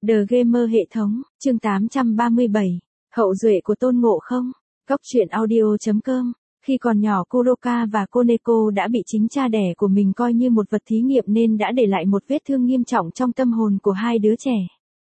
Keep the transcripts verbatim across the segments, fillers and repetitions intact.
The Gamer hệ thống, chương tám trăm ba mươi bảy, hậu duệ của Tôn Ngộ Không, Cóc truyện audio chấm com. Khi còn nhỏ Kuroka và Koneko đã bị chính cha đẻ của mình coi như một vật thí nghiệm nên đã để lại một vết thương nghiêm trọng trong tâm hồn của hai đứa trẻ.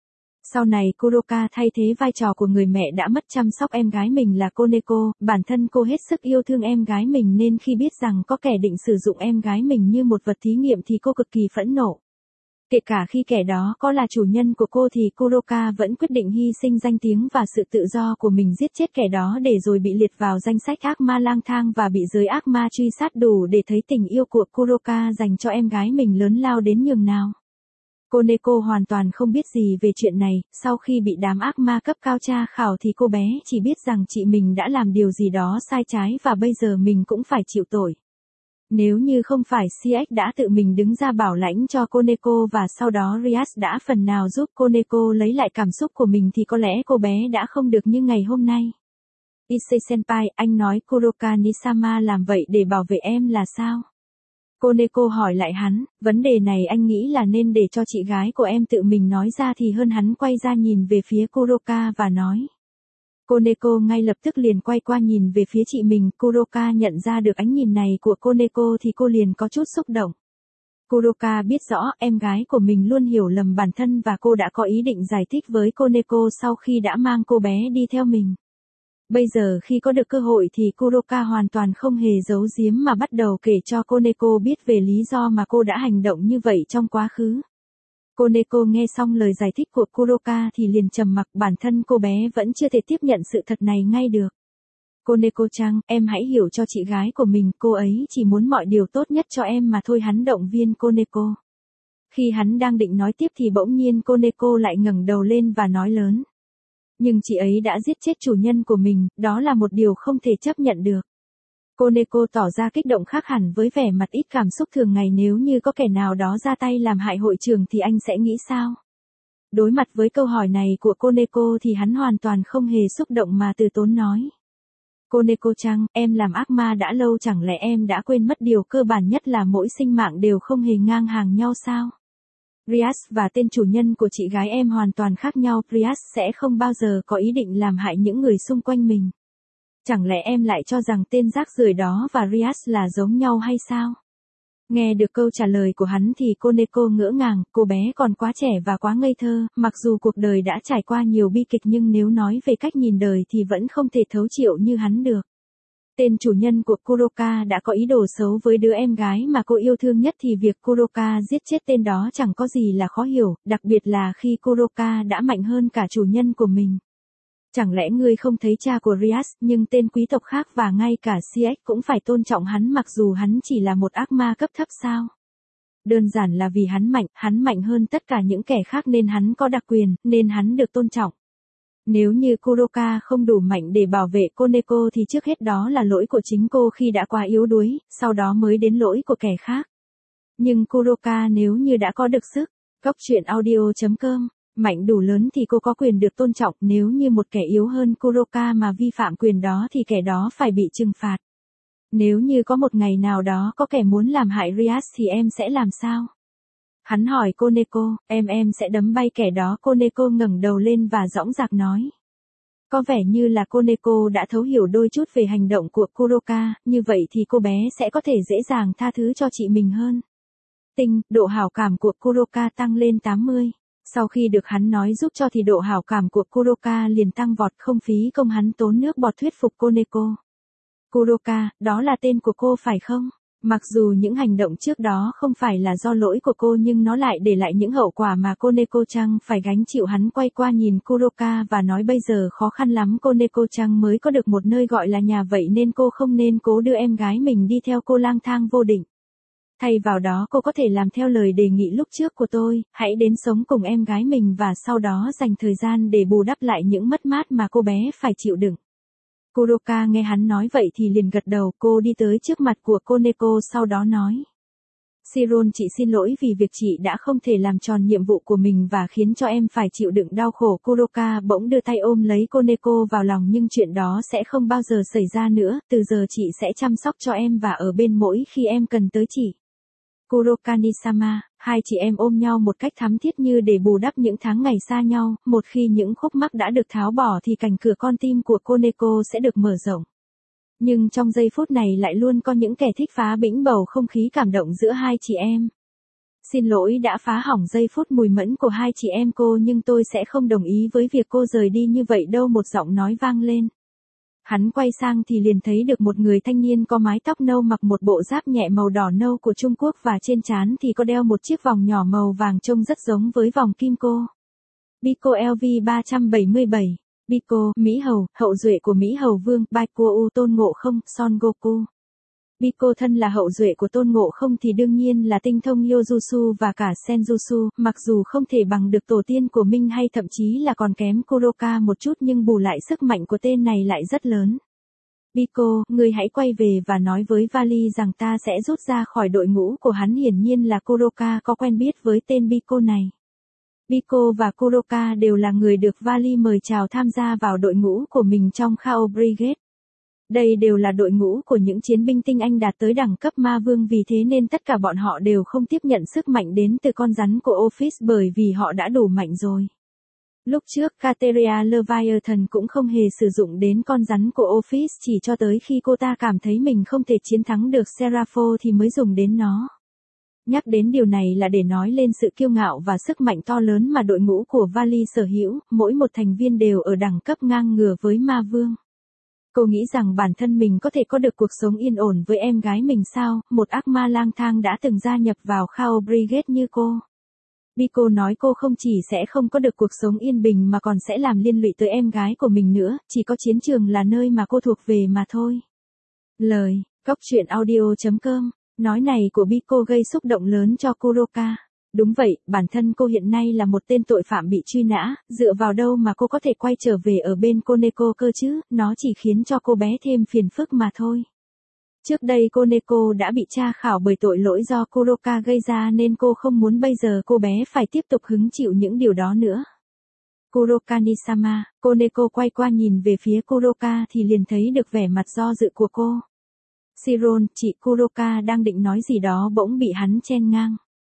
Sau này Kuroka thay thế vai trò của người mẹ đã mất chăm sóc em gái mình là Koneko, bản thân cô hết sức yêu thương em gái mình nên khi biết rằng có kẻ định sử dụng em gái mình như một vật thí nghiệm thì cô cực kỳ phẫn nộ. Kể cả khi kẻ đó có là chủ nhân của cô thì Kuroka vẫn quyết định hy sinh danh tiếng và sự tự do của mình giết chết kẻ đó để rồi bị liệt vào danh sách ác ma lang thang và bị giới ác ma truy sát đủ để thấy tình yêu của Kuroka dành cho em gái mình lớn lao đến nhường nào. Koneko hoàn toàn không biết gì về chuyện này, sau khi bị đám ác ma cấp cao tra khảo thì cô bé chỉ biết rằng chị mình đã làm điều gì đó sai trái và bây giờ mình cũng phải chịu tội. Nếu như không phải xê ích đã tự mình đứng ra bảo lãnh cho Koneko và sau đó Rias đã phần nào giúp Koneko lấy lại cảm xúc của mình thì có lẽ cô bé đã không được như ngày hôm nay. Issei-senpai, anh nói Kuroka Nisama làm vậy để bảo vệ em là sao? Koneko hỏi lại hắn, vấn đề này anh nghĩ là nên để cho chị gái của em tự mình nói ra thì hơn. Hắn quay ra nhìn về phía Kuroka và nói. Koneko ngay lập tức liền quay qua nhìn về phía chị mình, Kuroka nhận ra được ánh nhìn này của Koneko thì cô liền có chút xúc động. Kuroka biết rõ em gái của mình luôn hiểu lầm bản thân và cô đã có ý định giải thích với Koneko sau khi đã mang cô bé đi theo mình. Bây giờ khi có được cơ hội thì Kuroka hoàn toàn không hề giấu giếm mà bắt đầu kể cho Koneko biết về lý do mà cô đã hành động như vậy trong quá khứ. Koneko nghe xong lời giải thích của Kuroka thì liền trầm mặc, bản thân cô bé vẫn chưa thể tiếp nhận sự thật này ngay được. Koneko-chan, em hãy hiểu cho chị gái của mình, cô ấy chỉ muốn mọi điều tốt nhất cho em mà thôi. Hắn động viên Koneko. Khi hắn đang định nói tiếp thì bỗng nhiên Koneko lại ngẩng đầu lên và nói lớn. Nhưng chị ấy đã giết chết chủ nhân của mình, đó là một điều không thể chấp nhận được. Koneko tỏ ra kích động khác hẳn với vẻ mặt ít cảm xúc thường ngày. Nếu như có kẻ nào đó ra tay làm hại hội trưởng thì anh sẽ nghĩ sao? Đối mặt với câu hỏi này của Koneko thì hắn hoàn toàn không hề xúc động mà từ tốn nói. Koneko-chan, em làm ác ma đã lâu, chẳng lẽ em đã quên mất điều cơ bản nhất là mỗi sinh mạng đều không hề ngang hàng nhau sao? Rias và tên chủ nhân của chị gái em hoàn toàn khác nhau. Rias sẽ không bao giờ có ý định làm hại những người xung quanh mình. Chẳng lẽ em lại cho rằng tên rác rưởi đó và Rias là giống nhau hay sao? Nghe được câu trả lời của hắn thì Koneko ngỡ ngàng, cô bé còn quá trẻ và quá ngây thơ, mặc dù cuộc đời đã trải qua nhiều bi kịch nhưng nếu nói về cách nhìn đời thì vẫn không thể thấu chịu như hắn được. Tên chủ nhân của Kuroka đã có ý đồ xấu với đứa em gái mà cô yêu thương nhất thì việc Kuroka giết chết tên đó chẳng có gì là khó hiểu, đặc biệt là khi Kuroka đã mạnh hơn cả chủ nhân của mình. Chẳng lẽ ngươi không thấy cha của Rias nhưng tên quý tộc khác và ngay cả xê ích cũng phải tôn trọng hắn mặc dù hắn chỉ là một ác ma cấp thấp sao? Đơn giản là vì hắn mạnh, hắn mạnh hơn tất cả những kẻ khác nên hắn có đặc quyền, nên hắn được tôn trọng. Nếu như Kuroka không đủ mạnh để bảo vệ Koneko thì trước hết đó là lỗi của chính cô khi đã quá yếu đuối, sau đó mới đến lỗi của kẻ khác. Nhưng Kuroka nếu như đã có được sức, Cóc truyện audio chấm com, mạnh đủ lớn thì cô có quyền được tôn trọng, nếu như một kẻ yếu hơn Kuroka mà vi phạm quyền đó thì kẻ đó phải bị trừng phạt. Nếu như có một ngày nào đó có kẻ muốn làm hại Rias thì em sẽ làm sao? Hắn hỏi Koneko, em em sẽ đấm bay kẻ đó. Koneko ngẩng đầu lên và dõng dạc nói. Có vẻ như là Koneko đã thấu hiểu đôi chút về hành động của Kuroka, như vậy thì cô bé sẽ có thể dễ dàng tha thứ cho chị mình hơn. Tinh, độ hảo cảm của Kuroka tăng lên tám mươi. Sau khi được hắn nói giúp cho thì độ hảo cảm của Kuroka liền tăng vọt, không phí công hắn tốn nước bọt thuyết phục Koneko. Kuroka, đó là tên của cô phải không? Mặc dù những hành động trước đó không phải là do lỗi của cô nhưng nó lại để lại những hậu quả mà Koneko-chan phải gánh chịu. Hắn quay qua nhìn Kuroka và nói bây giờ khó khăn lắm Koneko-chan mới có được một nơi gọi là nhà vậy nên cô không nên cố đưa em gái mình đi theo cô lang thang vô định. Thay vào đó cô có thể làm theo lời đề nghị lúc trước của tôi, hãy đến sống cùng em gái mình và sau đó dành thời gian để bù đắp lại những mất mát mà cô bé phải chịu đựng. Kuroka nghe hắn nói vậy thì liền gật đầu. Cô đi tới trước mặt của Koneko sau đó nói. Shiron, chị xin lỗi vì việc chị đã không thể làm tròn nhiệm vụ của mình và khiến cho em phải chịu đựng đau khổ. Kuroka bỗng đưa tay ôm lấy Koneko vào lòng, nhưng chuyện đó sẽ không bao giờ xảy ra nữa, từ giờ chị sẽ chăm sóc cho em và ở bên mỗi khi em cần tới chị. Kurokani-sama, hai chị em ôm nhau một cách thắm thiết như để bù đắp những tháng ngày xa nhau, một khi những khúc mắc đã được tháo bỏ thì cánh cửa con tim của Koneko sẽ được mở rộng. Nhưng trong giây phút này lại luôn có những kẻ thích phá bĩnh bầu không khí cảm động giữa hai chị em. Xin lỗi đã phá hỏng giây phút mùi mẫn của hai chị em cô, nhưng tôi sẽ không đồng ý với việc cô rời đi như vậy đâu, một giọng nói vang lên. Hắn quay sang thì liền thấy được một người thanh niên có mái tóc nâu, mặc một bộ giáp nhẹ màu đỏ nâu của Trung Quốc và trên trán thì có đeo một chiếc vòng nhỏ màu vàng trông rất giống với vòng kim cô. Biko L V ba trăm bảy mươi bảy. Biko, Mỹ Hầu, hậu duệ của Mỹ Hầu Vương, Baikuo Tôn Ngộ Không, Son Goku. Biko thân là hậu duệ của Tôn Ngộ Không thì đương nhiên là tinh thông Yojutsu và cả Senjutsu, mặc dù không thể bằng được tổ tiên của Minh hay thậm chí là còn kém Kuroka một chút, nhưng bù lại sức mạnh của tên này lại rất lớn. Biko, ngươi hãy quay về và nói với Vali rằng ta sẽ rút ra khỏi đội ngũ của hắn. Hiển nhiên là Kuroka có quen biết với tên Biko này. Biko và Kuroka đều là người được Vali mời chào tham gia vào đội ngũ của mình trong Chaos Brigade. Đây đều là đội ngũ của những chiến binh tinh anh đạt tới đẳng cấp ma vương, vì thế nên tất cả bọn họ đều không tiếp nhận sức mạnh đến từ con rắn của Office bởi vì họ đã đủ mạnh rồi. Lúc trước Kateria Leviathan cũng không hề sử dụng đến con rắn của Office, chỉ cho tới khi cô ta cảm thấy mình không thể chiến thắng được Serapho thì mới dùng đến nó. Nhắc đến điều này là để nói lên sự kiêu ngạo và sức mạnh to lớn mà đội ngũ của Vali sở hữu, mỗi một thành viên đều ở đẳng cấp ngang ngửa với ma vương. Cô nghĩ rằng bản thân mình có thể có được cuộc sống yên ổn với em gái mình sao, một ác ma lang thang đã từng gia nhập vào Chaos Brigade như cô. Biko nói cô không chỉ sẽ không có được cuộc sống yên bình mà còn sẽ làm liên lụy tới em gái của mình nữa, chỉ có chiến trường là nơi mà cô thuộc về mà thôi. Lời, Cóc truyện audio chấm com, nói này của Biko gây xúc động lớn cho Kuroka. Đúng vậy, bản thân cô hiện nay là một tên tội phạm bị truy nã, dựa vào đâu mà cô có thể quay trở về ở bên Koneko cơ chứ, nó chỉ khiến cho cô bé thêm phiền phức mà thôi. Trước đây Koneko đã bị tra khảo bởi tội lỗi do Kuroka gây ra nên cô không muốn bây giờ cô bé phải tiếp tục hứng chịu những điều đó nữa. Kurokani-sama, Koneko quay qua nhìn về phía Kuroka thì liền thấy được vẻ mặt do dự của cô. Shiron, chị Kuroka đang định nói gì đó bỗng bị hắn chen ngang.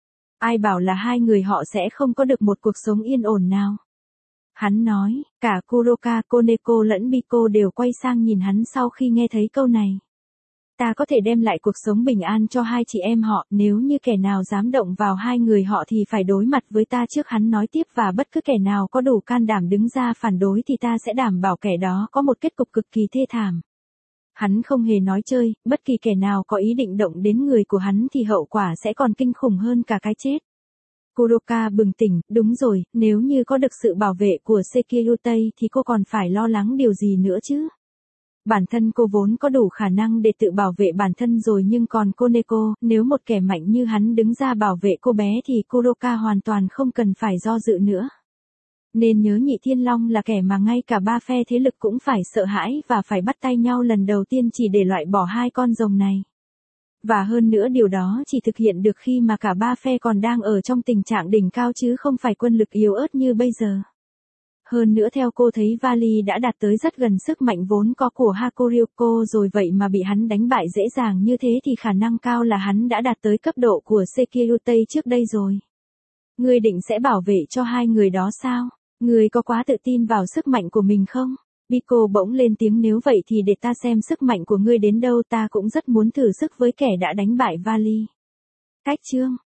Ai bảo là hai người họ sẽ không có được một cuộc sống yên ổn nào. Hắn nói, cả Kuroka, Koneko lẫn Biko đều quay sang nhìn hắn sau khi nghe thấy câu này. Ta có thể đem lại cuộc sống bình an cho hai chị em họ, nếu như kẻ nào dám động vào hai người họ thì phải đối mặt với ta trước, hắn nói tiếp, và bất cứ kẻ nào có đủ can đảm đứng ra phản đối thì ta sẽ đảm bảo kẻ đó có một kết cục cực kỳ thê thảm. Hắn không hề nói chơi, bất kỳ kẻ nào có ý định động đến người của hắn thì hậu quả sẽ còn kinh khủng hơn cả cái chết. Kuroka bừng tỉnh, đúng rồi, nếu như có được sự bảo vệ của Sekirutei thì cô còn phải lo lắng điều gì nữa chứ? Bản thân cô vốn có đủ khả năng để tự bảo vệ bản thân rồi, nhưng còn Koneko, nếu một kẻ mạnh như hắn đứng ra bảo vệ cô bé thì Kuroka hoàn toàn không cần phải do dự nữa. Nên nhớ Nhị Thiên Long là kẻ mà ngay cả ba phe thế lực cũng phải sợ hãi và phải bắt tay nhau lần đầu tiên chỉ để loại bỏ hai con rồng này. Và hơn nữa điều đó chỉ thực hiện được khi mà cả ba phe còn đang ở trong tình trạng đỉnh cao chứ không phải quân lực yếu ớt như bây giờ. Hơn nữa theo cô thấy Vali đã đạt tới rất gần sức mạnh vốn có của Hakuryuko rồi, vậy mà bị hắn đánh bại dễ dàng như thế thì khả năng cao là hắn đã đạt tới cấp độ của Sekirutei trước đây rồi. Ngươi định sẽ bảo vệ cho hai người đó sao? Ngươi có quá tự tin vào sức mạnh của mình không? Biko bỗng lên tiếng, nếu vậy thì để ta xem sức mạnh của ngươi đến đâu, ta cũng rất muốn thử sức với kẻ đã đánh bại Vali. Cách chương